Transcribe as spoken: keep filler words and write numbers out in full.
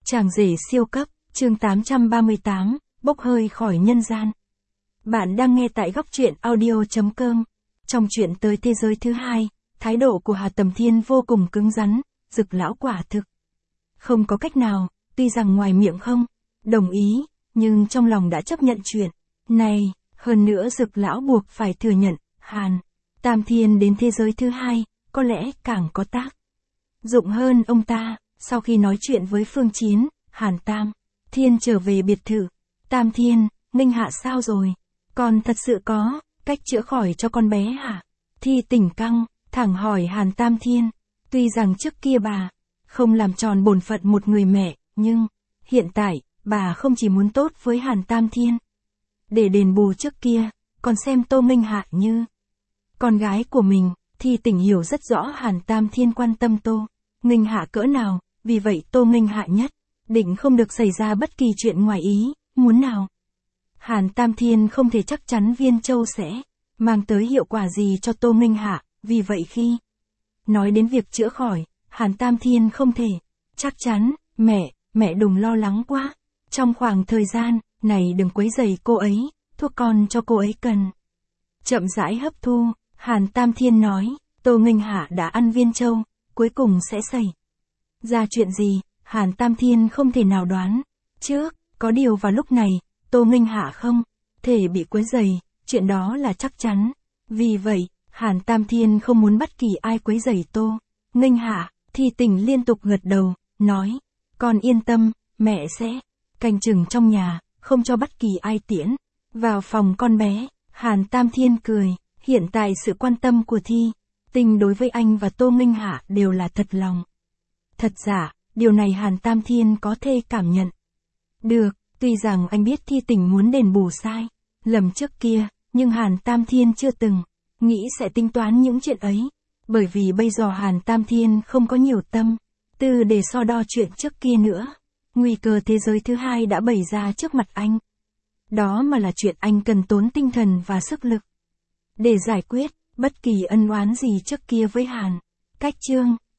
Chàng rể siêu cấp, chương tám trăm ba mươi tám, bốc hơi khỏi nhân gian. Bạn đang nghe tại góc truyện audio.com. Trong chuyện tới thế giới thứ hai, thái độ của Hà Tầm Thiên vô cùng cứng rắn, Dực lão quả thực. Không có cách nào, tuy rằng ngoài miệng không đồng ý, nhưng trong lòng đã chấp nhận chuyện này, hơn nữa Dực lão buộc phải thừa nhận, Hàn Tam Thiên đến thế giới thứ hai, có lẽ càng có tác dụng hơn ông ta. Sau khi nói chuyện với Phương Chiến, Hàn Tam Thiên trở về biệt thự. Tam Thiên, Ninh Hạ sao rồi? Con thật sự có cách chữa khỏi cho con bé hả? Thi Tỉnh căng thẳng hỏi Hàn Tam Thiên. Tuy rằng trước kia bà không làm tròn bổn phận một người mẹ, nhưng hiện tại, bà không chỉ muốn tốt với Hàn Tam Thiên. Để đền bù trước kia, còn xem Tô Minh Hạ như con gái của mình. Thi Tỉnh hiểu rất rõ Hàn Tam Thiên quan tâm Tô Minh Hạ cỡ nào, vì vậy Tô Minh Hạ nhất định không được xảy ra bất kỳ chuyện ngoài ý muốn nào. Hàn Tam Thiên không thể chắc chắn Viên Châu sẽ mang tới hiệu quả gì cho Tô Minh Hạ, vì vậy khi nói đến việc chữa khỏi, Hàn Tam Thiên không thể chắc chắn. Mẹ, mẹ đừng lo lắng quá. Trong khoảng thời gian này đừng quấy rầy cô ấy, thuốc con cho cô ấy cần chậm rãi hấp thu. Hàn Tam Thiên nói, Tô Minh Hạ đã ăn Viên Châu, cuối cùng sẽ xảy ra chuyện gì, Hàn Tam Thiên không thể nào đoán trước, có điều vào lúc này, Tô Minh Hạ không thể bị quấy rầy, chuyện đó là chắc chắn. Vì vậy, Hàn Tam Thiên không muốn bất kỳ ai quấy rầy Tô Minh Hạ. Thi Tỉnh liên tục gật đầu, nói, con yên tâm, mẹ sẽ canh chừng trong nhà, không cho bất kỳ ai tiễn vào phòng con bé. Hàn Tam Thiên cười, hiện tại sự quan tâm của Thi Tỉnh đối với anh và Tô Minh Hạ đều là thật lòng thật giả, điều này Hàn Tam Thiên có thể cảm nhận được. Tuy rằng anh biết Thi Tỉnh muốn đền bù sai lầm trước kia, nhưng Hàn Tam Thiên chưa từng nghĩ sẽ tính toán những chuyện ấy, bởi vì bây giờ Hàn Tam Thiên không có nhiều tâm tư để so đo chuyện trước kia nữa. Nguy cơ thế giới thứ hai đã bày ra trước mặt anh. Đó mà là chuyện anh cần tốn tinh thần và sức lực để giải quyết bất kỳ ân oán gì trước kia với Hàn Cách Chương.